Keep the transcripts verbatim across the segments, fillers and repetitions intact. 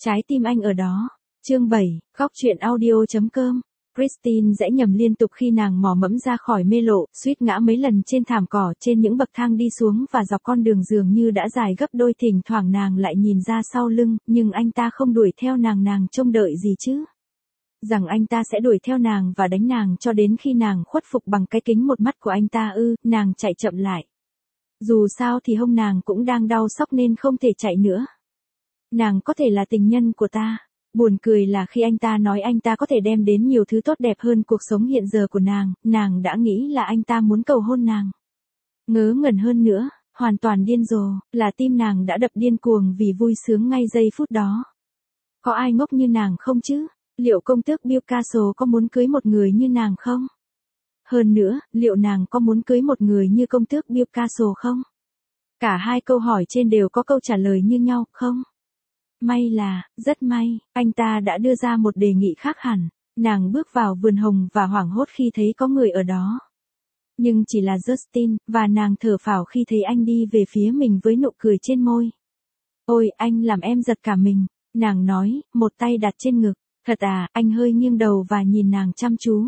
Trái tim anh ở đó. Chương bảy, góc truyện audio.com. Christine dãy nhầm liên tục khi nàng mò mẫm ra khỏi mê lộ, suýt ngã mấy lần trên thảm cỏ, trên những bậc thang đi xuống và dọc con đường dường như đã dài gấp đôi. Thỉnh thoảng nàng lại nhìn ra sau lưng, nhưng anh ta không đuổi theo nàng. Nàng trông đợi gì chứ? Rằng anh ta sẽ đuổi theo nàng và đánh nàng cho đến khi nàng khuất phục bằng cái kính một mắt của anh ta ư? Nàng chạy chậm lại. Dù sao thì hông nàng cũng đang đau xóc nên không thể chạy nữa. Nàng có thể là tình nhân của ta. Buồn cười là khi anh ta nói anh ta có thể đem đến nhiều thứ tốt đẹp hơn cuộc sống hiện giờ của nàng, nàng đã nghĩ là anh ta muốn cầu hôn nàng. Ngớ ngẩn hơn nữa, hoàn toàn điên rồ, là tim nàng đã đập điên cuồng vì vui sướng ngay giây phút đó. Có ai ngốc như nàng không chứ? Liệu công tước Bill Castle có muốn cưới một người như nàng không? Hơn nữa, liệu nàng có muốn cưới một người như công tước Bill Castle không? Cả hai câu hỏi trên đều có câu trả lời như nhau, không? May là, rất may, anh ta đã đưa ra một đề nghị khác hẳn. Nàng bước vào vườn hồng và hoảng hốt khi thấy có người ở đó. Nhưng chỉ là Justin, và nàng thở phào khi thấy anh đi về phía mình với nụ cười trên môi. Ôi, anh làm em giật cả mình, nàng nói, một tay đặt trên ngực. Thật à? Anh hơi nghiêng đầu và nhìn nàng chăm chú.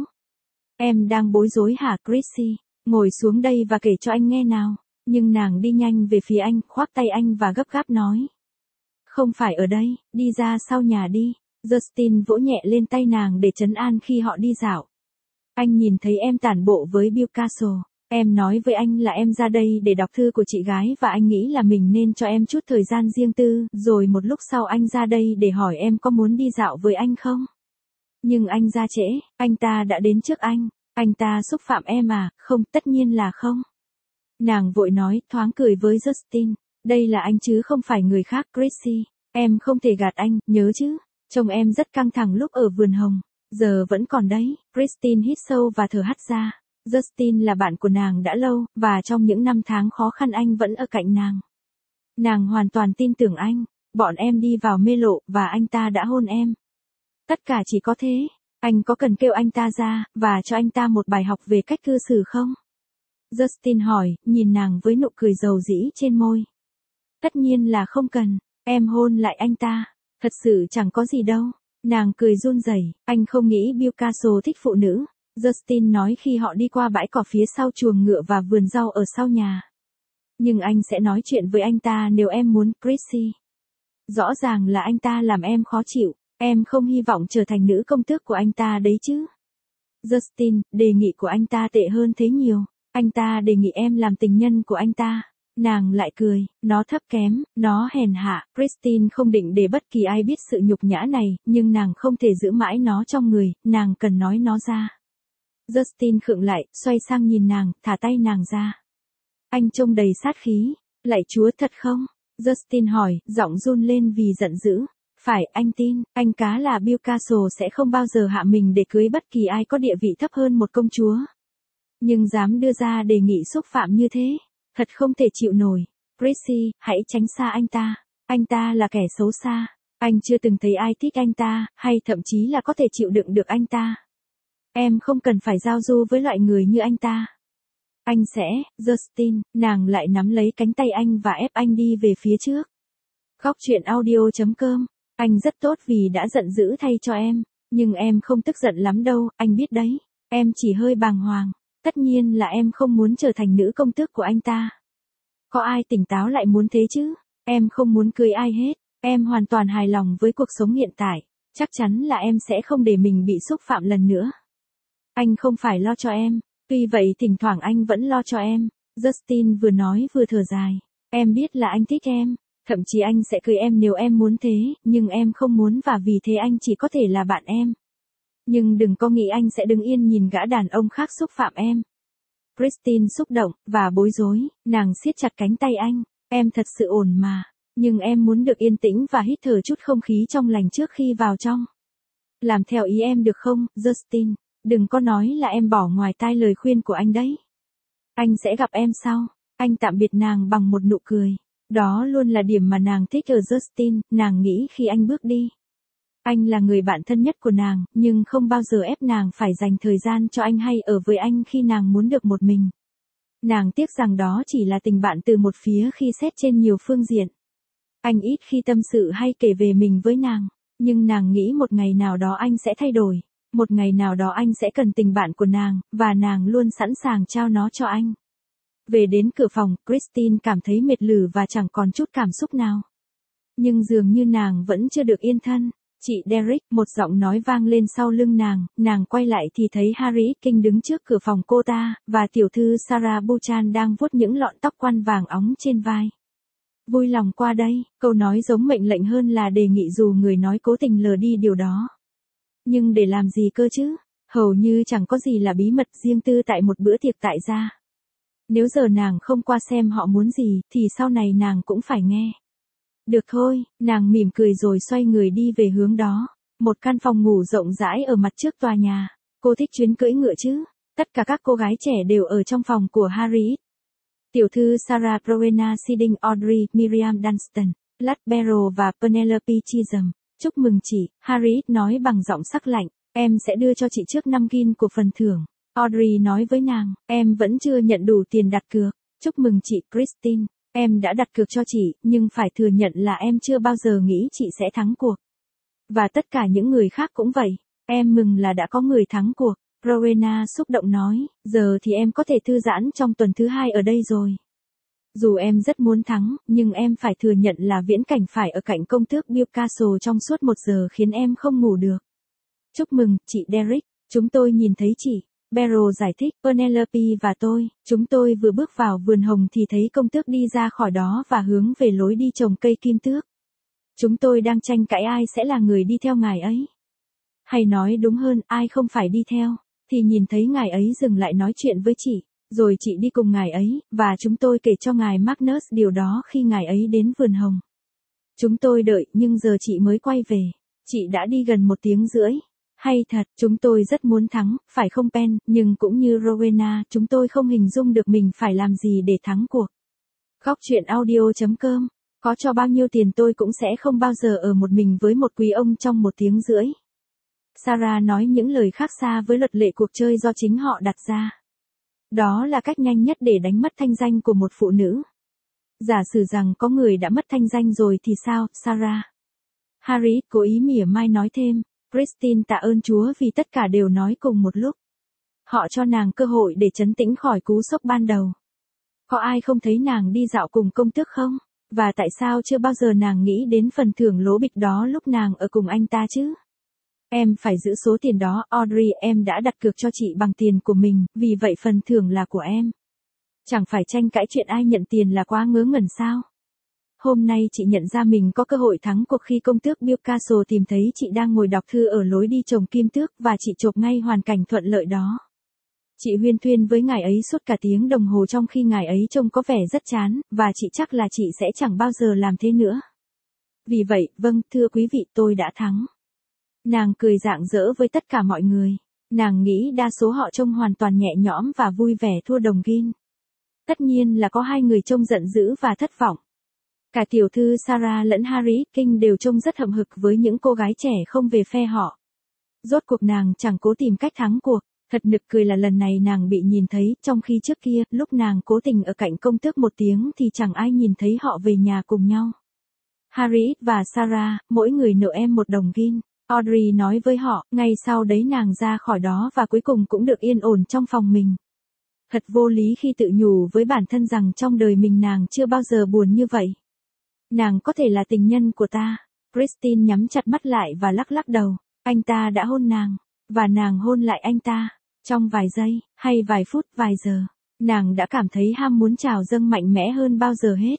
Em đang bối rối hả Chrissy? Ngồi xuống đây và kể cho anh nghe nào. Nhưng nàng đi nhanh về phía anh, khoác tay anh và gấp gáp nói. Không phải ở đây, đi ra sau nhà đi. Justin vỗ nhẹ lên tay nàng để trấn an khi họ đi dạo. Anh nhìn thấy em tản bộ với Bill Castle. Em nói với anh là em ra đây để đọc thư của chị gái và anh nghĩ là mình nên cho em chút thời gian riêng tư. Rồi một lúc sau anh ra đây để hỏi em có muốn đi dạo với anh không? Nhưng anh ra trễ, anh ta đã đến trước anh. Anh ta xúc phạm em à? Không, tất nhiên là không. Nàng vội nói, thoáng cười với Justin. Đây là anh chứ không phải người khác Chrissy. Em không thể gạt anh, nhớ chứ. Trông em rất căng thẳng lúc ở vườn hồng. Giờ vẫn còn đấy. Christine hít sâu và thở hắt ra. Justin là bạn của nàng đã lâu, và trong những năm tháng khó khăn anh vẫn ở cạnh nàng. Nàng hoàn toàn tin tưởng anh. Bọn em đi vào mê lộ, và anh ta đã hôn em. Tất cả chỉ có thế. Anh có cần kêu anh ta ra, và cho anh ta một bài học về cách cư xử không? Justin hỏi, nhìn nàng với nụ cười dầu dĩ trên môi. Tất nhiên là không cần. Em hôn lại anh ta. Thật sự chẳng có gì đâu. Nàng cười run rẩy. Anh không nghĩ Bill Castle thích phụ nữ. Justin nói khi họ đi qua bãi cỏ phía sau chuồng ngựa và vườn rau ở sau nhà. Nhưng anh sẽ nói chuyện với anh ta nếu em muốn, Chrissy. Rõ ràng là anh ta làm em khó chịu. Em không hy vọng trở thành nữ công tước của anh ta đấy chứ. Justin, đề nghị của anh ta tệ hơn thế nhiều. Anh ta đề nghị em làm tình nhân của anh ta. Nàng lại cười, nó thấp kém, nó hèn hạ. Christine không định để bất kỳ ai biết sự nhục nhã này, nhưng nàng không thể giữ mãi nó trong người, nàng cần nói nó ra. Justin khựng lại, xoay sang nhìn nàng, thả tay nàng ra. Anh trông đầy sát khí. Lạy Chúa, thật không? Justin hỏi, giọng run lên vì giận dữ. Phải, anh tin, anh cá là Bill Castle sẽ không bao giờ hạ mình để cưới bất kỳ ai có địa vị thấp hơn một công chúa. Nhưng dám đưa ra đề nghị xúc phạm như thế. Thật không thể chịu nổi. Chrissy, hãy tránh xa anh ta. Anh ta là kẻ xấu xa. Anh chưa từng thấy ai thích anh ta, hay thậm chí là có thể chịu đựng được anh ta. Em không cần phải giao du với loại người như anh ta. Anh sẽ, Justin, nàng lại nắm lấy cánh tay anh và ép anh đi về phía trước. Góc truyện audio.com. Anh rất tốt vì đã giận dữ thay cho em. Nhưng em không tức giận lắm đâu, anh biết đấy. Em chỉ hơi bàng hoàng. Tất nhiên là em không muốn trở thành nữ công tước của anh ta. Có ai tỉnh táo lại muốn thế chứ? Em không muốn cưới ai hết. Em hoàn toàn hài lòng với cuộc sống hiện tại. Chắc chắn là em sẽ không để mình bị xúc phạm lần nữa. Anh không phải lo cho em. Tuy vậy thỉnh thoảng anh vẫn lo cho em. Justin vừa nói vừa thở dài. Em biết là anh thích em. Thậm chí anh sẽ cưới em nếu em muốn thế, nhưng em không muốn và vì thế anh chỉ có thể là bạn em. Nhưng đừng có nghĩ anh sẽ đứng yên nhìn gã đàn ông khác xúc phạm em. Christine xúc động, và bối rối, nàng siết chặt cánh tay anh. Em thật sự ổn mà. Nhưng em muốn được yên tĩnh và hít thở chút không khí trong lành trước khi vào trong. Làm theo ý em được không, Justin? Đừng có nói là em bỏ ngoài tai lời khuyên của anh đấy. Anh sẽ gặp em sau. Anh tạm biệt nàng bằng một nụ cười. Đó luôn là điểm mà nàng thích ở Justin, nàng nghĩ khi anh bước đi. Anh là người bạn thân nhất của nàng, nhưng không bao giờ ép nàng phải dành thời gian cho anh hay ở với anh khi nàng muốn được một mình. Nàng tiếc rằng đó chỉ là tình bạn từ một phía khi xét trên nhiều phương diện. Anh ít khi tâm sự hay kể về mình với nàng, nhưng nàng nghĩ một ngày nào đó anh sẽ thay đổi, một ngày nào đó anh sẽ cần tình bạn của nàng, và nàng luôn sẵn sàng trao nó cho anh. Về đến cửa phòng, Christine cảm thấy mệt lử và chẳng còn chút cảm xúc nào. Nhưng dường như nàng vẫn chưa được yên thân. Chị Derek, một giọng nói vang lên sau lưng nàng, nàng quay lại thì thấy Harry King đứng trước cửa phòng cô ta, và tiểu thư Sarah Buchan đang vuốt những lọn tóc quăn vàng óng trên vai. Vui lòng qua đây, câu nói giống mệnh lệnh hơn là đề nghị dù người nói cố tình lờ đi điều đó. Nhưng để làm gì cơ chứ? Hầu như chẳng có gì là bí mật riêng tư tại một bữa tiệc tại gia. Nếu giờ nàng không qua xem họ muốn gì, thì sau này nàng cũng phải nghe. Được thôi, nàng mỉm cười rồi xoay người đi về hướng đó. Một căn phòng ngủ rộng rãi ở mặt trước tòa nhà. Cô thích chuyến cưỡi ngựa chứ? Tất cả các cô gái trẻ đều ở trong phòng của Harry. Tiểu thư Sarah, Rowena Siding, Audrey, Miriam Dunstan, Lad Barrow và Penelope Chisholm. Chúc mừng chị, Harry nói bằng giọng sắc lạnh. Em sẽ đưa cho chị trước năm gin của phần thưởng. Audrey nói với nàng, em vẫn chưa nhận đủ tiền đặt cược. Chúc mừng chị, Christine. Em đã đặt cược cho chị, nhưng phải thừa nhận là em chưa bao giờ nghĩ chị sẽ thắng cuộc. Và tất cả những người khác cũng vậy. Em mừng là đã có người thắng cuộc. Rowena xúc động nói, giờ thì em có thể thư giãn trong tuần thứ hai ở đây rồi. Dù em rất muốn thắng, nhưng em phải thừa nhận là viễn cảnh phải ở cạnh công tước Newcastle trong suốt một giờ khiến em không ngủ được. Chúc mừng, chị Derek, chúng tôi nhìn thấy chị. Barrow giải thích, Penelope và tôi, chúng tôi vừa bước vào vườn hồng thì thấy công tước đi ra khỏi đó và hướng về lối đi trồng cây kim tước. Chúng tôi đang tranh cãi ai sẽ là người đi theo ngài ấy. Hay nói đúng hơn, ai không phải đi theo, thì nhìn thấy ngài ấy dừng lại nói chuyện với chị, rồi chị đi cùng ngài ấy, và chúng tôi kể cho ngài Magnus điều đó khi ngài ấy đến vườn hồng. Chúng tôi đợi, nhưng giờ chị mới quay về. Chị đã đi gần một tiếng rưỡi. Hay thật, chúng tôi rất muốn thắng, phải không Pen, nhưng cũng như Rowena, chúng tôi không hình dung được mình phải làm gì để thắng cuộc. Góc truyện audio chấm com, có cho bao nhiêu tiền tôi cũng sẽ không bao giờ ở một mình với một quý ông trong một tiếng rưỡi. Sarah nói những lời khác xa với luật lệ cuộc chơi do chính họ đặt ra. Đó là cách nhanh nhất để đánh mất thanh danh của một phụ nữ. Giả sử rằng có người đã mất thanh danh rồi thì sao, Sarah? Harry cố ý mỉa mai nói thêm. Christine tạ ơn Chúa vì tất cả đều nói cùng một lúc. Họ cho nàng cơ hội để trấn tĩnh khỏi cú sốc ban đầu. Có ai không thấy nàng đi dạo cùng công tước không? Và tại sao chưa bao giờ nàng nghĩ đến phần thưởng lố bịch đó lúc nàng ở cùng anh ta chứ? Em phải giữ số tiền đó, Audrey, em đã đặt cược cho chị bằng tiền của mình, vì vậy phần thưởng là của em. Chẳng phải tranh cãi chuyện ai nhận tiền là quá ngớ ngẩn sao? Hôm nay chị nhận ra mình có cơ hội thắng cuộc khi công tước Newcastle tìm thấy chị đang ngồi đọc thư ở lối đi trồng kim tước và chị chộp ngay hoàn cảnh thuận lợi đó. Chị huyên thuyên với ngài ấy suốt cả tiếng đồng hồ trong khi ngài ấy trông có vẻ rất chán, và chị chắc là chị sẽ chẳng bao giờ làm thế nữa. Vì vậy, vâng, thưa quý vị, tôi đã thắng. Nàng cười rạng rỡ với tất cả mọi người. Nàng nghĩ đa số họ trông hoàn toàn nhẹ nhõm và vui vẻ thua đồng gin. Tất nhiên là có hai người trông giận dữ và thất vọng. Cả tiểu thư Sarah lẫn Harry King đều trông rất hậm hực với những cô gái trẻ không về phe họ. Rốt cuộc nàng chẳng cố tìm cách thắng cuộc. Thật nực cười là lần này nàng bị nhìn thấy, trong khi trước kia, lúc nàng cố tình ở cạnh công tước một tiếng thì chẳng ai nhìn thấy họ về nhà cùng nhau. Harry và Sarah, mỗi người nợ em một đồng gin. Audrey nói với họ, ngay sau đấy nàng ra khỏi đó và cuối cùng cũng được yên ổn trong phòng mình. Thật vô lý khi tự nhủ với bản thân rằng trong đời mình nàng chưa bao giờ buồn như vậy. Nàng có thể là tình nhân của ta. Christine nhắm chặt mắt lại và lắc lắc đầu. Anh ta đã hôn nàng. Và nàng hôn lại anh ta. Trong vài giây, hay vài phút, vài giờ, nàng đã cảm thấy ham muốn trào dâng mạnh mẽ hơn bao giờ hết.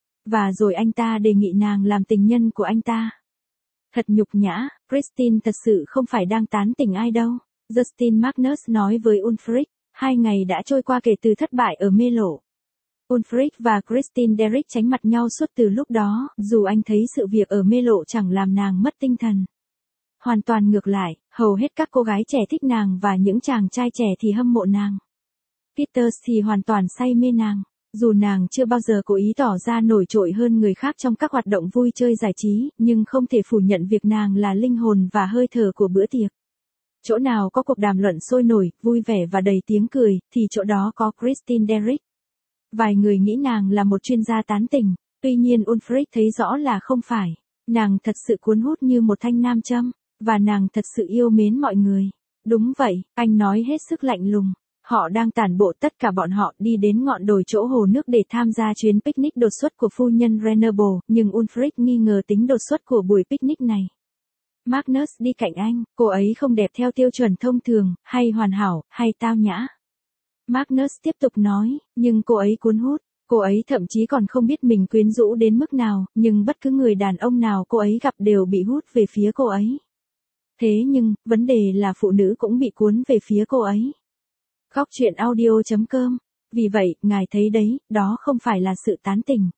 Và rồi anh ta đề nghị nàng làm tình nhân của anh ta. Thật nhục nhã, Christine thật sự không phải đang tán tỉnh ai đâu. Justin Magnus nói với Ulfric, hai ngày đã trôi qua kể từ thất bại ở mê lộ. Ulfric và Christine Derrick tránh mặt nhau suốt từ lúc đó, dù anh thấy sự việc ở mê lộ chẳng làm nàng mất tinh thần. Hoàn toàn ngược lại, hầu hết các cô gái trẻ thích nàng và những chàng trai trẻ thì hâm mộ nàng. Peters thì hoàn toàn say mê nàng, dù nàng chưa bao giờ cố ý tỏ ra nổi trội hơn người khác trong các hoạt động vui chơi giải trí, nhưng không thể phủ nhận việc nàng là linh hồn và hơi thở của bữa tiệc. Chỗ nào có cuộc đàm luận sôi nổi, vui vẻ và đầy tiếng cười, thì chỗ đó có Christine Derrick. Vài người nghĩ nàng là một chuyên gia tán tỉnh, Tuy nhiên Ulfric thấy rõ là không phải. Nàng thật sự cuốn hút như một thanh nam châm, và nàng thật sự yêu mến mọi người. Đúng vậy, anh nói hết sức lạnh lùng. Họ đang tản bộ, tất cả bọn họ đi đến ngọn đồi chỗ hồ nước để tham gia chuyến picnic đột xuất của phu nhân Renable, nhưng Ulfric nghi ngờ tính đột xuất của buổi picnic này. Magnus đi cạnh anh, cô ấy không đẹp theo tiêu chuẩn thông thường, hay hoàn hảo, hay tao nhã. Magnus tiếp tục nói, nhưng cô ấy cuốn hút. Cô ấy thậm chí còn không biết mình quyến rũ đến mức nào, nhưng bất cứ người đàn ông nào cô ấy gặp đều bị hút về phía cô ấy. Thế nhưng, vấn đề là phụ nữ cũng bị cuốn về phía cô ấy. Góc truyện audio.com. Vì vậy, ngài thấy đấy, đó không phải là sự tán tỉnh.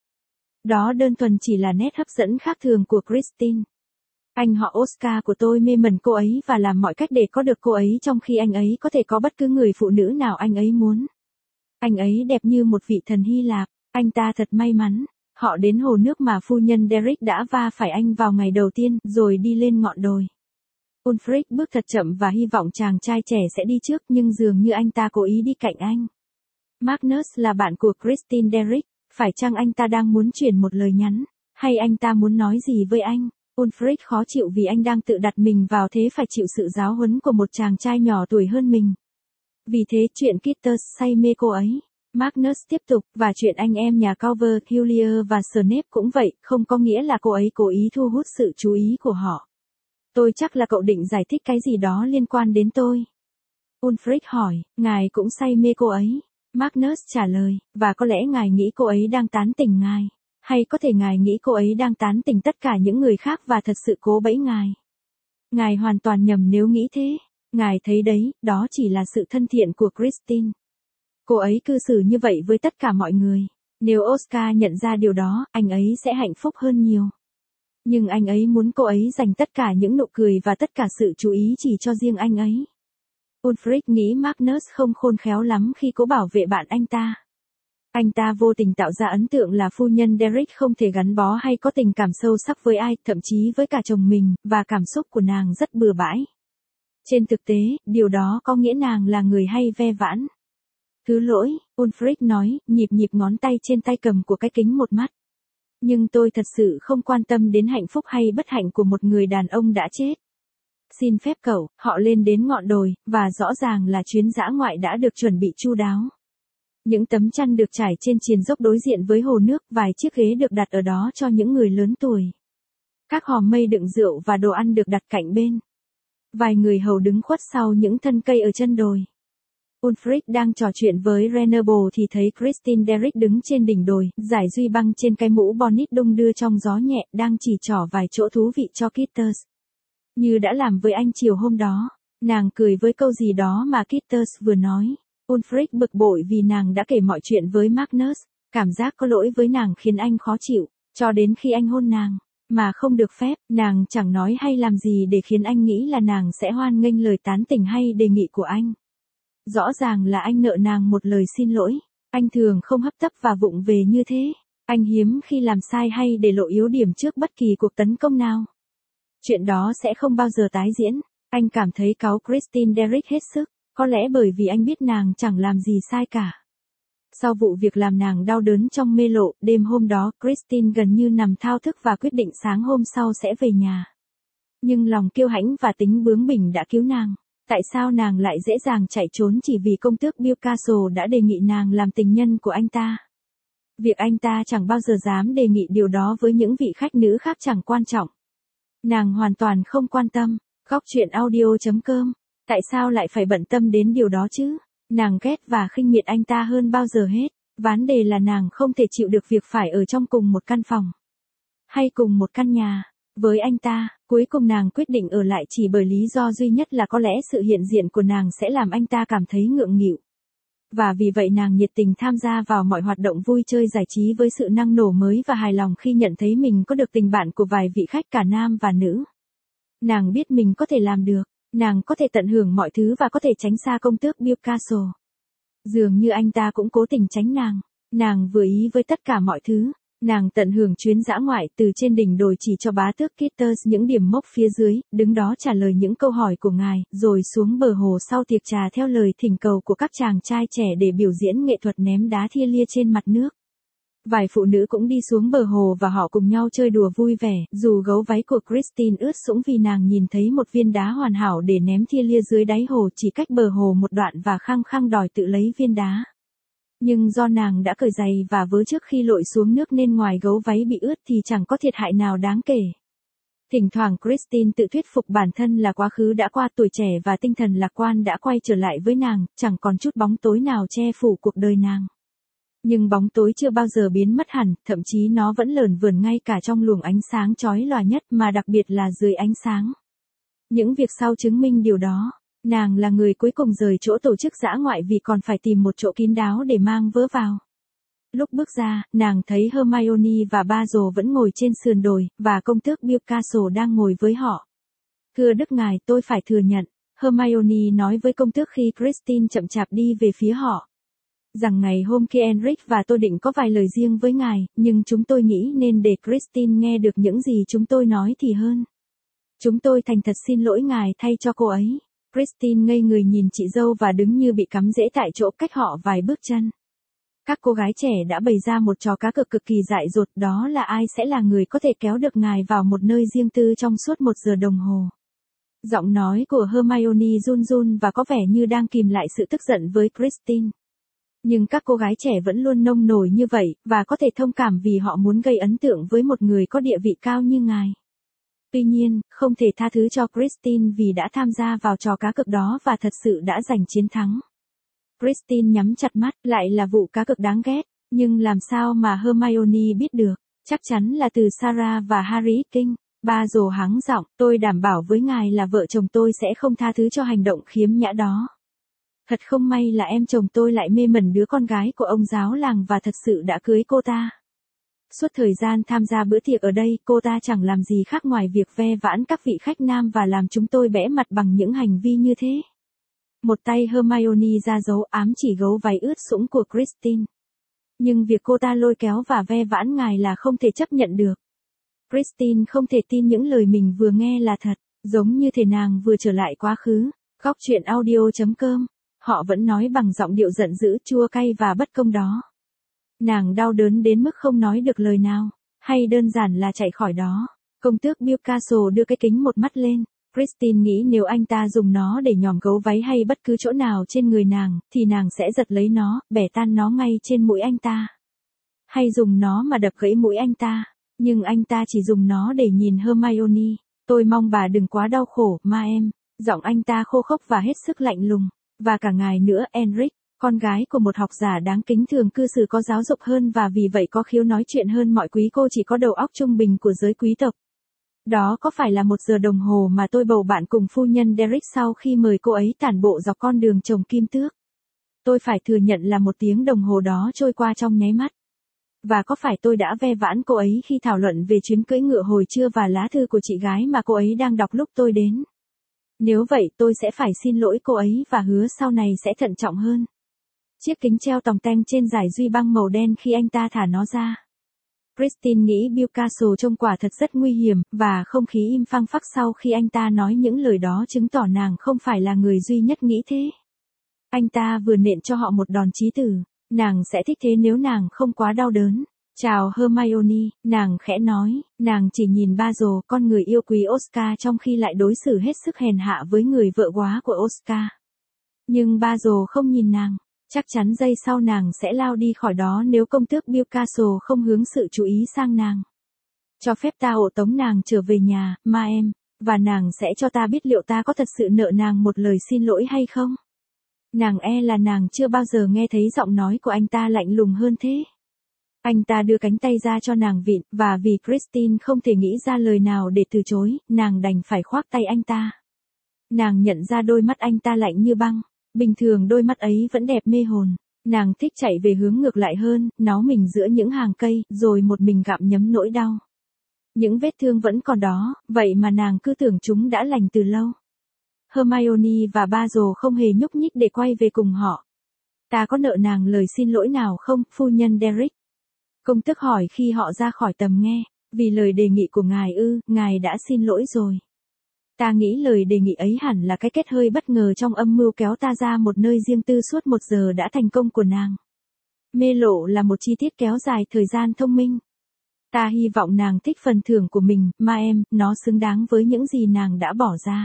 Đó đơn thuần chỉ là nét hấp dẫn khác thường của Christine. Anh họ Oscar của tôi mê mẩn cô ấy và làm mọi cách để có được cô ấy trong khi anh ấy có thể có bất cứ người phụ nữ nào anh ấy muốn. Anh ấy đẹp như một vị thần Hy Lạp, anh ta thật may mắn. Họ đến hồ nước mà phu nhân Derek đã va phải anh vào ngày đầu tiên, rồi đi lên ngọn đồi. Ulfric bước thật chậm và hy vọng chàng trai trẻ sẽ đi trước, nhưng dường như anh ta cố ý đi cạnh anh. Magnus là bạn của Christine Derrick, phải chăng anh ta đang muốn chuyển một lời nhắn, hay anh ta muốn nói gì với anh? Ulfric khó chịu vì anh đang tự đặt mình vào thế phải chịu sự giáo huấn của một chàng trai nhỏ tuổi hơn mình. Vì thế chuyện Kitters say mê cô ấy. Magnus tiếp tục, và chuyện anh em nhà Cover, Julia và Snape cũng vậy, không có nghĩa là cô ấy cố ý thu hút sự chú ý của họ. Tôi chắc là cậu định giải thích cái gì đó liên quan đến tôi. Ulfric hỏi, ngài cũng say mê cô ấy. Magnus trả lời, và có lẽ ngài nghĩ cô ấy đang tán tỉnh ngài. Hay có thể ngài nghĩ cô ấy đang tán tỉnh tất cả những người khác và thật sự cố bẫy ngài. Ngài hoàn toàn nhầm nếu nghĩ thế. Ngài thấy đấy, đó chỉ là sự thân thiện của Christine. Cô ấy cư xử như vậy với tất cả mọi người. Nếu Oscar nhận ra điều đó, anh ấy sẽ hạnh phúc hơn nhiều. Nhưng anh ấy muốn cô ấy dành tất cả những nụ cười và tất cả sự chú ý chỉ cho riêng anh ấy. Ulfric nghĩ Magnus không khôn khéo lắm khi cố bảo vệ bạn anh ta. Anh ta vô tình tạo ra ấn tượng là phu nhân Derrick không thể gắn bó hay có tình cảm sâu sắc với ai, thậm chí với cả chồng mình, và cảm xúc của nàng rất bừa bãi. Trên thực tế, điều đó có nghĩa nàng là người hay ve vãn. Thứ lỗi, Ulfric nói, nhịp nhịp ngón tay trên tay cầm của cái kính một mắt. Nhưng tôi thật sự không quan tâm đến hạnh phúc hay bất hạnh của một người đàn ông đã chết. Xin phép cậu, họ lên đến ngọn đồi, và rõ ràng là chuyến dã ngoại đã được chuẩn bị chu đáo. Những tấm chăn được trải trên triền dốc đối diện với hồ nước, vài chiếc ghế được đặt ở đó cho những người lớn tuổi. Các hòm mây đựng rượu và đồ ăn được đặt cạnh bên. Vài người hầu đứng khuất sau những thân cây ở chân đồi. Ulfric đang trò chuyện với Renable thì thấy Christine Derrick đứng trên đỉnh đồi, giải duy băng trên cái mũ bonnet đung đưa trong gió nhẹ, đang chỉ trỏ vài chỗ thú vị cho Kitters. Như đã làm với anh chiều hôm đó, nàng cười với câu gì đó mà Kitters vừa nói. Ulfric bực bội vì nàng đã kể mọi chuyện với Magnus, cảm giác có lỗi với nàng khiến anh khó chịu, cho đến khi anh hôn nàng, mà không được phép, nàng chẳng nói hay làm gì để khiến anh nghĩ là nàng sẽ hoan nghênh lời tán tỉnh hay đề nghị của anh. Rõ ràng là anh nợ nàng một lời xin lỗi, anh thường không hấp tấp và vụng về như thế, anh hiếm khi làm sai hay để lộ yếu điểm trước bất kỳ cuộc tấn công nào. Chuyện đó sẽ không bao giờ tái diễn, anh cảm thấy cáu Christine Derrick hết sức, có lẽ bởi vì anh biết nàng chẳng làm gì sai cả. Sau vụ việc làm nàng đau đớn trong mê lộ, đêm hôm đó Christine gần như nằm thao thức và quyết định sáng hôm sau sẽ về nhà. Nhưng lòng kiêu hãnh và tính bướng bỉnh đã cứu nàng. Tại sao nàng lại dễ dàng chạy trốn chỉ vì công tước Bewcastle đã đề nghị nàng làm tình nhân của anh ta? Việc anh ta chẳng bao giờ dám đề nghị điều đó với những vị khách nữ khác chẳng quan trọng. Nàng hoàn toàn không quan tâm. Góc truyện audio.com. Tại sao lại phải bận tâm đến điều đó chứ? Nàng ghét và khinh miệt anh ta hơn bao giờ hết. Vấn đề là nàng không thể chịu được việc phải ở trong cùng một căn phòng. Hay cùng một căn nhà. Với anh ta, cuối cùng nàng quyết định ở lại chỉ bởi lý do duy nhất là có lẽ sự hiện diện của nàng sẽ làm anh ta cảm thấy ngượng nghịu. Và vì vậy nàng nhiệt tình tham gia vào mọi hoạt động vui chơi giải trí với sự năng nổ mới và hài lòng khi nhận thấy mình có được tình bạn của vài vị khách cả nam và nữ. Nàng biết mình có thể làm được, nàng có thể tận hưởng mọi thứ và có thể tránh xa công tước Bewcastle. Dường như anh ta cũng cố tình tránh nàng, nàng vừa ý với tất cả mọi thứ. Nàng tận hưởng chuyến dã ngoại từ trên đỉnh đồi chỉ cho bá tước Kitters những điểm mốc phía dưới, đứng đó trả lời những câu hỏi của ngài, rồi xuống bờ hồ sau tiệc trà theo lời thỉnh cầu của các chàng trai trẻ để biểu diễn nghệ thuật ném đá thia lia trên mặt nước. Vài phụ nữ cũng đi xuống bờ hồ và họ cùng nhau chơi đùa vui vẻ, dù gấu váy của Christine ướt sũng vì nàng nhìn thấy một viên đá hoàn hảo để ném thia lia dưới đáy hồ chỉ cách bờ hồ một đoạn và khăng khăng đòi tự lấy viên đá. Nhưng do nàng đã cởi giày và vớ trước khi lội xuống nước nên ngoài gấu váy bị ướt thì chẳng có thiệt hại nào đáng kể. Thỉnh thoảng Christine tự thuyết phục bản thân là quá khứ đã qua, tuổi trẻ và tinh thần lạc quan đã quay trở lại với nàng, chẳng còn chút bóng tối nào che phủ cuộc đời nàng. Nhưng bóng tối chưa bao giờ biến mất hẳn, thậm chí nó vẫn lởn vởn ngay cả trong luồng ánh sáng chói lòa nhất mà đặc biệt là dưới ánh sáng. Những việc sau chứng minh điều đó. Nàng là người cuối cùng rời chỗ tổ chức dã ngoại vì còn phải tìm một chỗ kín đáo để mang vớ vào. Lúc bước ra, nàng thấy Hermione và Basil vẫn ngồi trên sườn đồi, và công tước Bewcastle đang ngồi với họ. Thưa Đức Ngài, tôi phải thừa nhận, Hermione nói với công tước khi Christine chậm chạp đi về phía họ. Rằng ngày hôm kia Enric và tôi định có vài lời riêng với ngài, nhưng chúng tôi nghĩ nên để Christine nghe được những gì chúng tôi nói thì hơn. Chúng tôi thành thật xin lỗi ngài thay cho cô ấy. Christine ngây người nhìn chị dâu và đứng như bị cắm rễ tại chỗ cách họ vài bước chân. Các cô gái trẻ đã bày ra một trò cá cược cực kỳ dại dột, đó là ai sẽ là người có thể kéo được ngài vào một nơi riêng tư trong suốt một giờ đồng hồ. Giọng nói của Hermione run run và có vẻ như đang kìm lại sự tức giận với Christine. Nhưng các cô gái trẻ vẫn luôn nông nổi như vậy, và có thể thông cảm vì họ muốn gây ấn tượng với một người có địa vị cao như ngài. Tuy nhiên, không thể tha thứ cho Christine vì đã tham gia vào trò cá cược đó và thật sự đã giành chiến thắng. Christine nhắm chặt mắt, lại là vụ cá cược đáng ghét, nhưng làm sao mà Hermione biết được, chắc chắn là từ Sarah và Harry King. Basil hắng giọng, tôi đảm bảo với ngài là vợ chồng tôi sẽ không tha thứ cho hành động khiếm nhã đó. Thật không may là em chồng tôi lại mê mẩn đứa con gái của ông giáo làng và thật sự đã cưới cô ta. Suốt thời gian tham gia bữa tiệc ở đây, cô ta chẳng làm gì khác ngoài việc ve vãn các vị khách nam và làm chúng tôi bẽ mặt bằng những hành vi như thế. Một tay Hermione ra dấu ám chỉ gấu váy ướt sũng của Christine. Nhưng việc cô ta lôi kéo và ve vãn ngài là không thể chấp nhận được. Christine không thể tin những lời mình vừa nghe là thật, giống như thể nàng vừa trở lại quá khứ. Góc truyện audio chấm com. Họ vẫn nói bằng giọng điệu giận dữ, chua cay và bất công đó. Nàng đau đớn đến mức không nói được lời nào, hay đơn giản là chạy khỏi đó. Công tước Bewcastle đưa cái kính một mắt lên. Christine nghĩ nếu anh ta dùng nó để nhòm gấu váy hay bất cứ chỗ nào trên người nàng, thì nàng sẽ giật lấy nó, bẻ tan nó ngay trên mũi anh ta. Hay dùng nó mà đập gãy mũi anh ta. Nhưng anh ta chỉ dùng nó để nhìn Hermione. Tôi mong bà đừng quá đau khổ, ma em. Giọng anh ta khô khốc và hết sức lạnh lùng. Và cả ngài nữa, Enric, con gái của một học giả đáng kính thường cư xử có giáo dục hơn và vì vậy có khiếu nói chuyện hơn mọi quý cô chỉ có đầu óc trung bình của giới quý tộc. Đó có phải là một giờ đồng hồ mà tôi bầu bạn cùng phu nhân Derek sau khi mời cô ấy tản bộ dọc con đường trồng kim tước? Tôi phải thừa nhận là một tiếng đồng hồ đó trôi qua trong nháy mắt. Và có phải tôi đã ve vãn cô ấy khi thảo luận về chuyến cưỡi ngựa hồi trưa và lá thư của chị gái mà cô ấy đang đọc lúc tôi đến? Nếu vậy tôi sẽ phải xin lỗi cô ấy và hứa sau này sẽ thận trọng hơn. Chiếc kính treo tòng teng trên dải duy băng màu đen khi anh ta thả nó ra. Christine nghĩ Bewcastle trông quả thật rất nguy hiểm, và không khí im phăng phắc sau khi anh ta nói những lời đó chứng tỏ nàng không phải là người duy nhất nghĩ thế. Anh ta vừa nện cho họ một đòn chí tử, nàng sẽ thích thế nếu nàng không quá đau đớn. Chào Hermione, nàng khẽ nói, nàng chỉ nhìn Basil, con người yêu quý Oscar trong khi lại đối xử hết sức hèn hạ với người vợ quá của Oscar. Nhưng Basil không nhìn nàng, chắc chắn giây sau nàng sẽ lao đi khỏi đó nếu công tước Bewcastle không hướng sự chú ý sang nàng. Cho phép ta hộ tống nàng trở về nhà, ma em, và nàng sẽ cho ta biết liệu ta có thật sự nợ nàng một lời xin lỗi hay không. Nàng e là nàng chưa bao giờ nghe thấy giọng nói của anh ta lạnh lùng hơn thế. Anh ta đưa cánh tay ra cho nàng vịn, và vì Christine không thể nghĩ ra lời nào để từ chối, nàng đành phải khoác tay anh ta. Nàng nhận ra đôi mắt anh ta lạnh như băng, bình thường đôi mắt ấy vẫn đẹp mê hồn. Nàng thích chạy về hướng ngược lại hơn, nó mình giữa những hàng cây, rồi một mình gặm nhấm nỗi đau. Những vết thương vẫn còn đó, vậy mà nàng cứ tưởng chúng đã lành từ lâu. Hermione và Basil không hề nhúc nhích để quay về cùng họ. Ta có nợ nàng lời xin lỗi nào không, phu nhân Derek? Công tước hỏi khi họ ra khỏi tầm nghe, vì lời đề nghị của ngài ư, ngài đã xin lỗi rồi. Ta nghĩ lời đề nghị ấy hẳn là cái kết hơi bất ngờ trong âm mưu kéo ta ra một nơi riêng tư suốt một giờ đã thành công của nàng. Mê lộ là một chi tiết kéo dài thời gian thông minh. Ta hy vọng nàng thích phần thưởng của mình, mà em, nó xứng đáng với những gì nàng đã bỏ ra.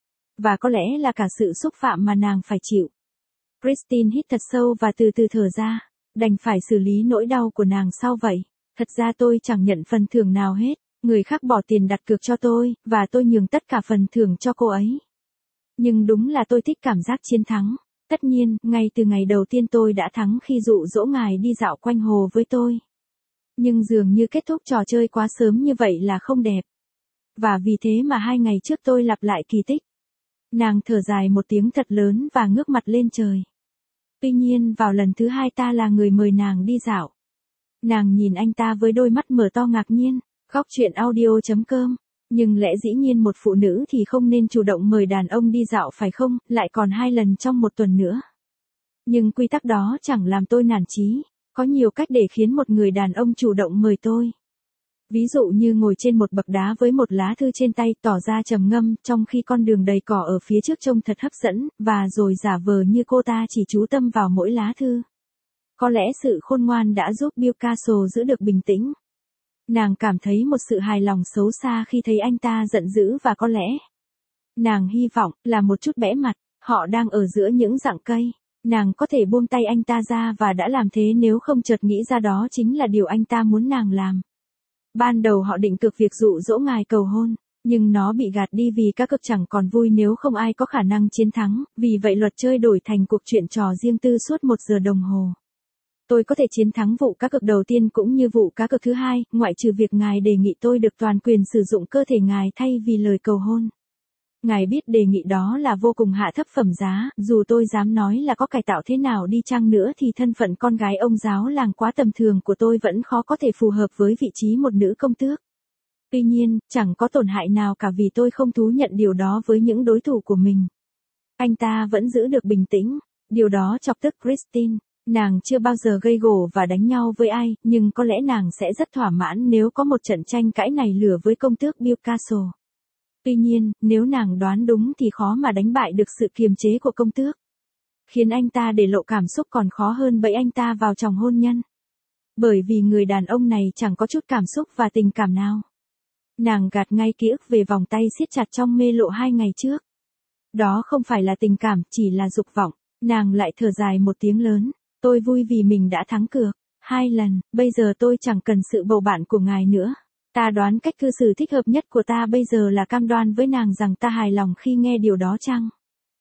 Và có lẽ là cả sự xúc phạm mà nàng phải chịu. Christine hít thật sâu và từ từ thở ra, đành phải xử lý nỗi đau của nàng sau vậy. Thật ra tôi chẳng nhận phần thưởng nào hết, người khác bỏ tiền đặt cược cho tôi, và tôi nhường tất cả phần thưởng cho cô ấy. Nhưng đúng là tôi thích cảm giác chiến thắng. Tất nhiên, ngay từ ngày đầu tiên tôi đã thắng khi dụ dỗ ngài đi dạo quanh hồ với tôi. Nhưng dường như kết thúc trò chơi quá sớm như vậy là không đẹp. Và vì thế mà hai ngày trước tôi lặp lại kỳ tích. Nàng thở dài một tiếng thật lớn và ngước mặt lên trời. Tuy nhiên vào lần thứ hai ta là người mời nàng đi dạo. Nàng nhìn anh ta với đôi mắt mở to ngạc nhiên. Góc truyện audio chấm com. Nhưng lẽ dĩ nhiên một phụ nữ thì không nên chủ động mời đàn ông đi dạo phải không, lại còn hai lần trong một tuần nữa. Nhưng quy tắc đó chẳng làm tôi nản chí. Có nhiều cách để khiến một người đàn ông chủ động mời tôi. Ví dụ như ngồi trên một bậc đá với một lá thư trên tay tỏ ra trầm ngâm trong khi con đường đầy cỏ ở phía trước trông thật hấp dẫn, và rồi giả vờ như cô ta chỉ chú tâm vào mỗi lá thư. Có lẽ sự khôn ngoan đã giúp Picasso giữ được bình tĩnh. Nàng cảm thấy một sự hài lòng xấu xa khi thấy anh ta giận dữ và có lẽ nàng hy vọng là một chút bẽ mặt, họ đang ở giữa những rặng cây. Nàng có thể buông tay anh ta ra và đã làm thế nếu không chợt nghĩ ra đó chính là điều anh ta muốn nàng làm. Ban đầu họ định cược việc dụ dỗ ngài cầu hôn, nhưng nó bị gạt đi vì cá cược chẳng còn vui nếu không ai có khả năng chiến thắng, vì vậy luật chơi đổi thành cuộc chuyện trò riêng tư suốt một giờ đồng hồ. Tôi có thể chiến thắng vụ cá cược đầu tiên cũng như vụ cá cược thứ hai, ngoại trừ việc ngài đề nghị tôi được toàn quyền sử dụng cơ thể ngài thay vì lời cầu hôn. Ngài biết đề nghị đó là vô cùng hạ thấp phẩm giá, dù tôi dám nói là có cải tạo thế nào đi chăng nữa thì thân phận con gái ông giáo làng quá tầm thường của tôi vẫn khó có thể phù hợp với vị trí một nữ công tước. Tuy nhiên, chẳng có tổn hại nào cả vì tôi không thú nhận điều đó với những đối thủ của mình. Anh ta vẫn giữ được bình tĩnh, điều đó chọc tức Christine. Nàng chưa bao giờ gây gổ và đánh nhau với ai, nhưng có lẽ nàng sẽ rất thỏa mãn nếu có một trận tranh cãi nảy lửa với công tước Picasso. Tuy nhiên, nếu nàng đoán đúng thì khó mà đánh bại được sự kiềm chế của công tước. Khiến anh ta để lộ cảm xúc còn khó hơn bẫy anh ta vào chòng hôn nhân. Bởi vì người đàn ông này chẳng có chút cảm xúc và tình cảm nào. Nàng gạt ngay ký ức về vòng tay siết chặt trong mê lộ hai ngày trước. Đó không phải là tình cảm, chỉ là dục vọng. Nàng lại thở dài một tiếng lớn. Tôi vui vì mình đã thắng cược. Hai lần, bây giờ tôi chẳng cần sự bầu bạn của ngài nữa. Ta đoán cách cư xử thích hợp nhất của ta bây giờ là cam đoan với nàng rằng ta hài lòng khi nghe điều đó chăng?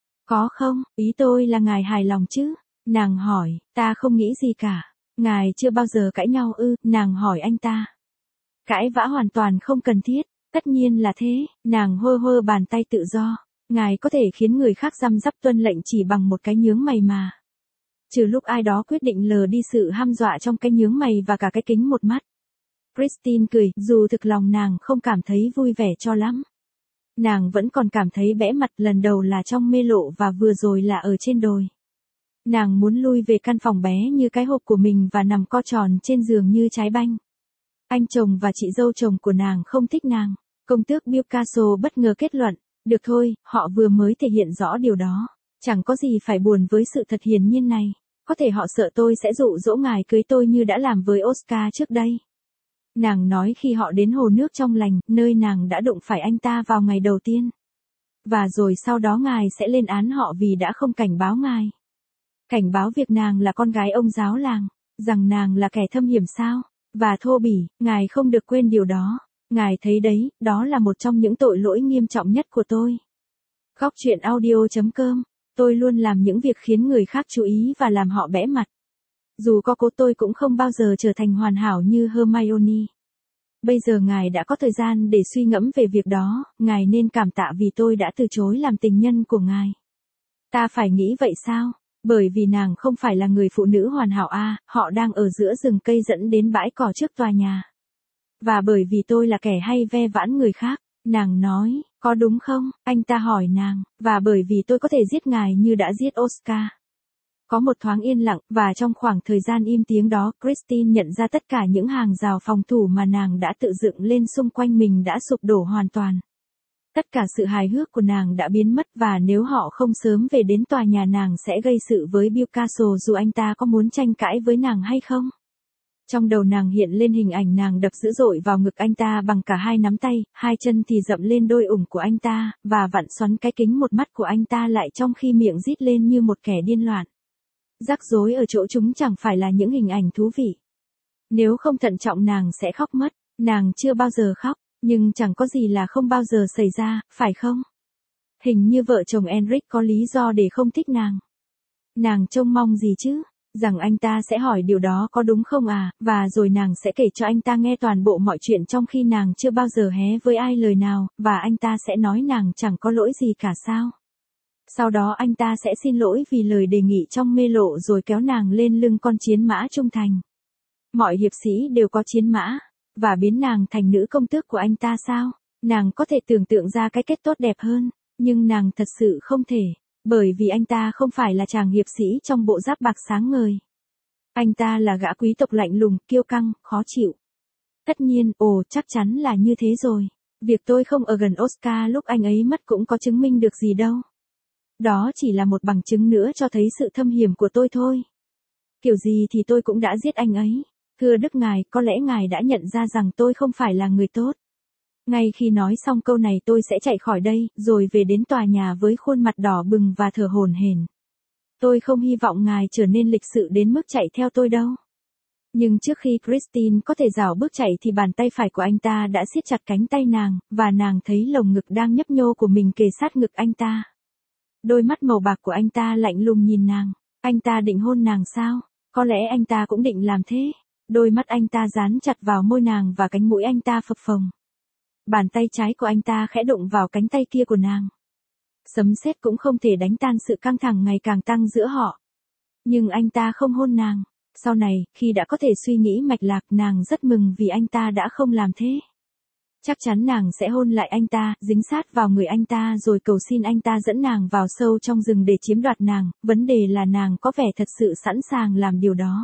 Có không, ý tôi là ngài hài lòng chứ? Nàng hỏi, ta không nghĩ gì cả. Ngài chưa bao giờ cãi nhau ư? Nàng hỏi anh ta. Cãi vã hoàn toàn không cần thiết. Tất nhiên là thế, nàng hơ hơ bàn tay tự do. Ngài có thể khiến người khác răm rắp tuân lệnh chỉ bằng một cái nhướng mày mà. Trừ lúc ai đó quyết định lờ đi sự hăm dọa trong cái nhướng mày và cả cái kính một mắt. Christine cười, dù thực lòng nàng không cảm thấy vui vẻ cho lắm. Nàng vẫn còn cảm thấy bẽ mặt, lần đầu là trong mê lộ và vừa rồi là ở trên đồi. Nàng muốn lui về căn phòng bé như cái hộp của mình và nằm co tròn trên giường như trái banh. Anh chồng và chị dâu chồng của nàng không thích nàng. Công tước Picasso bất ngờ kết luận, được thôi, họ vừa mới thể hiện rõ điều đó. Chẳng có gì phải buồn với sự thật hiển nhiên này. Có thể họ sợ tôi sẽ dụ dỗ ngài cưới tôi như đã làm với Oscar trước đây. Nàng nói khi họ đến hồ nước trong lành, nơi nàng đã đụng phải anh ta vào ngày đầu tiên. Và rồi sau đó ngài sẽ lên án họ vì đã không cảnh báo ngài. Cảnh báo việc nàng là con gái ông giáo làng, rằng nàng là kẻ thâm hiểm sao, và thô bỉ, ngài không được quên điều đó. Ngài thấy đấy, đó là một trong những tội lỗi nghiêm trọng nhất của tôi. Góc truyện audio chấm com. Tôi luôn làm những việc khiến người khác chú ý và làm họ bẽ mặt. Dù có cố tôi cũng không bao giờ trở thành hoàn hảo như Hermione. Bây giờ ngài đã có thời gian để suy ngẫm về việc đó, ngài nên cảm tạ vì tôi đã từ chối làm tình nhân của ngài. Ta phải nghĩ vậy sao? Bởi vì nàng không phải là người phụ nữ hoàn hảo a, à, họ đang ở giữa rừng cây dẫn đến bãi cỏ trước tòa nhà. Và bởi vì tôi là kẻ hay ve vãn người khác, nàng nói, có đúng không? Anh ta hỏi nàng, và bởi vì tôi có thể giết ngài như đã giết Oscar. Có một thoáng yên lặng, và trong khoảng thời gian im tiếng đó, Christine nhận ra tất cả những hàng rào phòng thủ mà nàng đã tự dựng lên xung quanh mình đã sụp đổ hoàn toàn. Tất cả sự hài hước của nàng đã biến mất và nếu họ không sớm về đến tòa nhà nàng sẽ gây sự với Bill Castle dù anh ta có muốn tranh cãi với nàng hay không. Trong đầu nàng hiện lên hình ảnh nàng đập dữ dội vào ngực anh ta bằng cả hai nắm tay, hai chân thì dậm lên đôi ủng của anh ta, và vặn xoắn cái kính một mắt của anh ta lại trong khi miệng rít lên như một kẻ điên loạn. Rắc rối ở chỗ chúng chẳng phải là những hình ảnh thú vị. Nếu không thận trọng nàng sẽ khóc mất, nàng chưa bao giờ khóc, nhưng chẳng có gì là không bao giờ xảy ra, phải không? Hình như vợ chồng Enric có lý do để không thích nàng. Nàng trông mong gì chứ? Rằng anh ta sẽ hỏi điều đó có đúng không à, và rồi nàng sẽ kể cho anh ta nghe toàn bộ mọi chuyện trong khi nàng chưa bao giờ hé với ai lời nào, và anh ta sẽ nói nàng chẳng có lỗi gì cả sao. Sau đó anh ta sẽ xin lỗi vì lời đề nghị trong mê lộ rồi kéo nàng lên lưng con chiến mã trung thành. Mọi hiệp sĩ đều có chiến mã, và biến nàng thành nữ công tước của anh ta sao? Nàng có thể tưởng tượng ra cái kết tốt đẹp hơn, nhưng nàng thật sự không thể. Bởi vì anh ta không phải là chàng hiệp sĩ trong bộ giáp bạc sáng ngời. Anh ta là gã quý tộc lạnh lùng, kiêu căng, khó chịu. Tất nhiên, ồ, chắc chắn là như thế rồi. Việc tôi không ở gần Oscar lúc anh ấy mất cũng có chứng minh được gì đâu. Đó chỉ là một bằng chứng nữa cho thấy sự thâm hiểm của tôi thôi. Kiểu gì thì tôi cũng đã giết anh ấy. Thưa Đức Ngài, có lẽ Ngài đã nhận ra rằng tôi không phải là người tốt. Ngay khi nói xong câu này tôi sẽ chạy khỏi đây, rồi về đến tòa nhà với khuôn mặt đỏ bừng và thở hổn hển. Tôi không hy vọng ngài trở nên lịch sự đến mức chạy theo tôi đâu. Nhưng trước khi Christine có thể rảo bước chạy thì bàn tay phải của anh ta đã siết chặt cánh tay nàng, và nàng thấy lồng ngực đang nhấp nhô của mình kề sát ngực anh ta. Đôi mắt màu bạc của anh ta lạnh lùng nhìn nàng. Anh ta định hôn nàng sao? Có lẽ anh ta cũng định làm thế. Đôi mắt anh ta dán chặt vào môi nàng và cánh mũi anh ta phập phồng. Bàn tay trái của anh ta khẽ đụng vào cánh tay kia của nàng. Sấm sét cũng không thể đánh tan sự căng thẳng ngày càng tăng giữa họ. Nhưng anh ta không hôn nàng. Sau này, khi đã có thể suy nghĩ mạch lạc, nàng rất mừng vì anh ta đã không làm thế. Chắc chắn nàng sẽ hôn lại anh ta, dính sát vào người anh ta rồi cầu xin anh ta dẫn nàng vào sâu trong rừng để chiếm đoạt nàng. Vấn đề là nàng có vẻ thật sự sẵn sàng làm điều đó.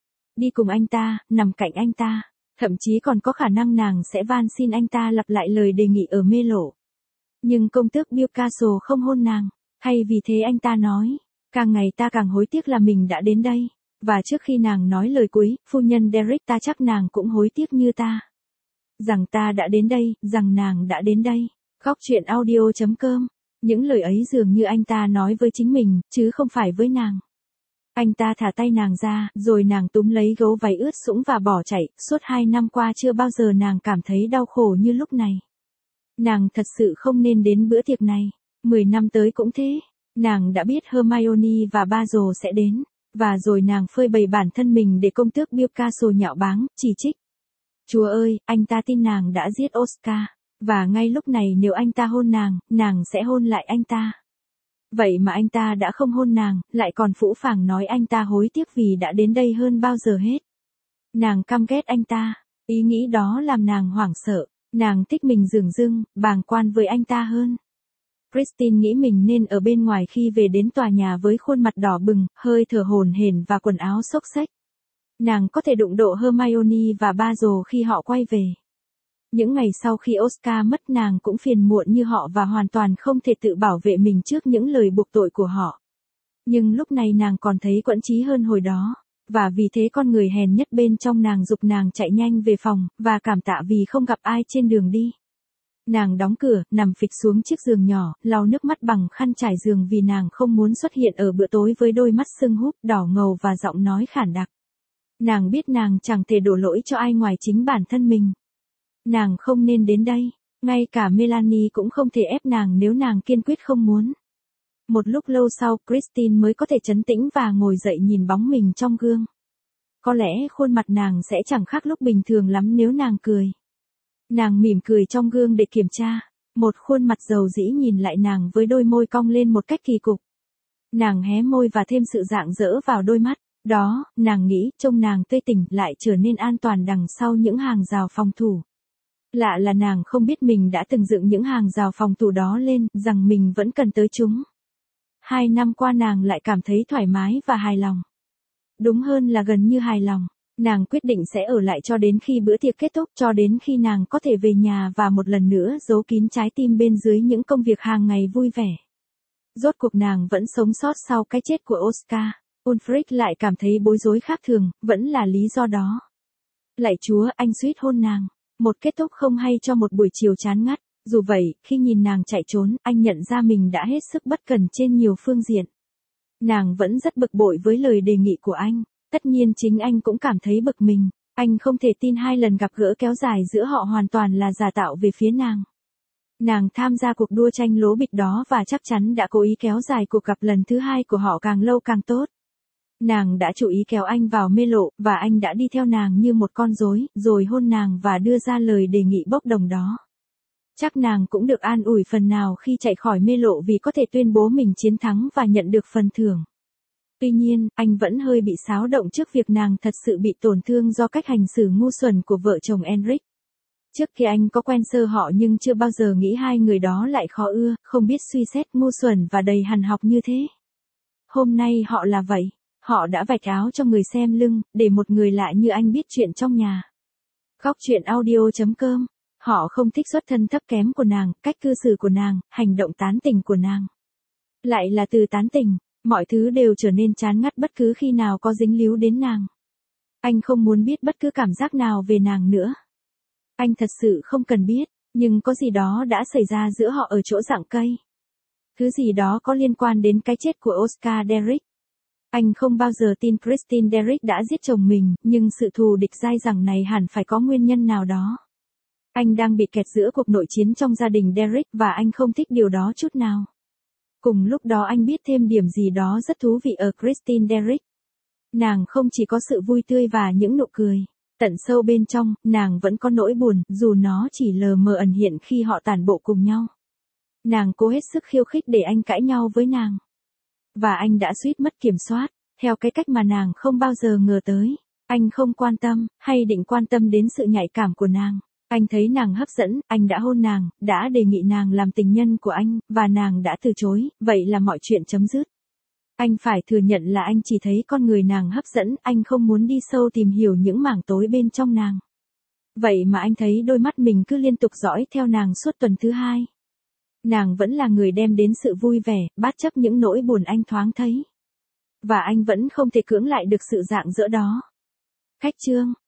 Đi cùng anh ta, nằm cạnh anh ta. Thậm chí còn có khả năng nàng sẽ van xin anh ta lặp lại lời đề nghị ở mê lộ. Nhưng công tước Bill Castle không hôn nàng. Hay vì thế anh ta nói, càng ngày ta càng hối tiếc là mình đã đến đây. Và trước khi nàng nói lời cuối, phu nhân Derek ta chắc nàng cũng hối tiếc như ta. Rằng ta đã đến đây, rằng nàng đã đến đây. Góc truyện audio chấm com. Những lời ấy dường như anh ta nói với chính mình, chứ không phải với nàng. Anh ta thả tay nàng ra, rồi nàng túm lấy gấu váy ướt sũng và bỏ chạy. Suốt hai năm qua chưa bao giờ nàng cảm thấy đau khổ như lúc này. Nàng thật sự không nên đến bữa tiệc này. Mười năm tới cũng thế. Nàng đã biết Hermione và Basil sẽ đến. Và rồi nàng phơi bày bản thân mình để công tước Bill Castle nhạo báng, chỉ trích. Chúa ơi, anh ta tin nàng đã giết Oscar. Và ngay lúc này nếu anh ta hôn nàng, nàng sẽ hôn lại anh ta. Vậy mà anh ta đã không hôn nàng, lại còn phũ phàng nói anh ta hối tiếc vì đã đến đây hơn bao giờ hết. Nàng căm ghét anh ta. Ý nghĩ đó làm nàng hoảng sợ. Nàng thích mình dửng dưng, bàng quan với anh ta hơn. Christine nghĩ mình nên ở bên ngoài khi về đến tòa nhà với khuôn mặt đỏ bừng, hơi thở hổn hển và quần áo xốc xếch. Nàng có thể đụng độ Hermione và Basil khi họ quay về. Những ngày sau khi Oscar mất nàng cũng phiền muộn như họ và hoàn toàn không thể tự bảo vệ mình trước những lời buộc tội của họ. Nhưng lúc này nàng còn thấy quẫn trí hơn hồi đó. Và vì thế con người hèn nhất bên trong nàng giục nàng chạy nhanh về phòng, và cảm tạ vì không gặp ai trên đường đi. Nàng đóng cửa, nằm phịch xuống chiếc giường nhỏ, lau nước mắt bằng khăn trải giường vì nàng không muốn xuất hiện ở bữa tối với đôi mắt sưng húp, đỏ ngầu và giọng nói khản đặc. Nàng biết nàng chẳng thể đổ lỗi cho ai ngoài chính bản thân mình. Nàng không nên đến đây. Ngay cả Melanie cũng không thể ép nàng nếu nàng kiên quyết không muốn. Một lúc lâu sau, Christine mới có thể trấn tĩnh và ngồi dậy nhìn bóng mình trong gương. Có lẽ khuôn mặt nàng sẽ chẳng khác lúc bình thường lắm nếu nàng cười. Nàng mỉm cười trong gương để kiểm tra. Một khuôn mặt dầu dĩ nhìn lại nàng với đôi môi cong lên một cách kỳ cục. Nàng hé môi và thêm sự rạng rỡ vào đôi mắt. Đó, nàng nghĩ, trông nàng tươi tỉnh lại trở nên an toàn đằng sau những hàng rào phòng thủ. Lạ là nàng không biết mình đã từng dựng những hàng rào phòng thủ đó lên, rằng mình vẫn cần tới chúng. Hai năm qua nàng lại cảm thấy thoải mái và hài lòng. Đúng hơn là gần như hài lòng. Nàng quyết định sẽ ở lại cho đến khi bữa tiệc kết thúc, cho đến khi nàng có thể về nhà và một lần nữa giấu kín trái tim bên dưới những công việc hàng ngày vui vẻ. Rốt cuộc nàng vẫn sống sót sau cái chết của Oscar. Ulfric lại cảm thấy bối rối khác thường, vẫn là lý do đó. Lạy Chúa, anh suýt hôn nàng. Một kết thúc không hay cho một buổi chiều chán ngắt. Dù vậy, khi nhìn nàng chạy trốn, anh nhận ra mình đã hết sức bất cần trên nhiều phương diện. Nàng vẫn rất bực bội với lời đề nghị của anh. Tất nhiên chính anh cũng cảm thấy bực mình. Anh không thể tin hai lần gặp gỡ kéo dài giữa họ hoàn toàn là giả tạo về phía nàng. Nàng tham gia cuộc đua tranh lố bịch đó và chắc chắn đã cố ý kéo dài cuộc gặp lần thứ hai của họ càng lâu càng tốt. Nàng đã chủ ý kéo anh vào mê lộ, và anh đã đi theo nàng như một con rối, rồi hôn nàng và đưa ra lời đề nghị bốc đồng đó. Chắc nàng cũng được an ủi phần nào khi chạy khỏi mê lộ vì có thể tuyên bố mình chiến thắng và nhận được phần thưởng. Tuy nhiên, anh vẫn hơi bị xáo động trước việc nàng thật sự bị tổn thương do cách hành xử ngu xuẩn của vợ chồng Enric. Trước kia anh có quen sơ họ nhưng chưa bao giờ nghĩ hai người đó lại khó ưa, không biết suy xét, ngu xuẩn và đầy hằn học như thế. Hôm nay họ là vậy. Họ đã vạch áo cho người xem lưng, để một người lạ như anh biết chuyện trong nhà. Góc truyện audio chấm com. Họ không thích xuất thân thấp kém của nàng, cách cư xử của nàng, hành động tán tỉnh của nàng. Lại là từ tán tỉnh, mọi thứ đều trở nên chán ngắt bất cứ khi nào có dính líu đến nàng. Anh không muốn biết bất cứ cảm giác nào về nàng nữa. Anh thật sự không cần biết, nhưng có gì đó đã xảy ra giữa họ ở chỗ dạng cây. Thứ gì đó có liên quan đến cái chết của Oscar Derrick. Anh không bao giờ tin Christine Derrick đã giết chồng mình, nhưng sự thù địch dai dẳng này hẳn phải có nguyên nhân nào đó. Anh đang bị kẹt giữa cuộc nội chiến trong gia đình Derrick và anh không thích điều đó chút nào. Cùng lúc đó anh biết thêm điểm gì đó rất thú vị ở Christine Derrick. Nàng không chỉ có sự vui tươi và những nụ cười. Tận sâu bên trong, nàng vẫn có nỗi buồn, dù nó chỉ lờ mờ ẩn hiện khi họ tản bộ cùng nhau. Nàng cố hết sức khiêu khích để anh cãi nhau với nàng. Và anh đã suýt mất kiểm soát, theo cái cách mà nàng không bao giờ ngờ tới. Anh không quan tâm, hay định quan tâm đến sự nhạy cảm của nàng. Anh thấy nàng hấp dẫn, anh đã hôn nàng, đã đề nghị nàng làm tình nhân của anh, và nàng đã từ chối, vậy là mọi chuyện chấm dứt. Anh phải thừa nhận là anh chỉ thấy con người nàng hấp dẫn, anh không muốn đi sâu tìm hiểu những mảng tối bên trong nàng. Vậy mà anh thấy đôi mắt mình cứ liên tục dõi theo nàng suốt tuần thứ hai. Nàng vẫn là người đem đến sự vui vẻ, bất chấp những nỗi buồn anh thoáng thấy. Và anh vẫn không thể cưỡng lại được sự rạng rỡ đó. Khách chương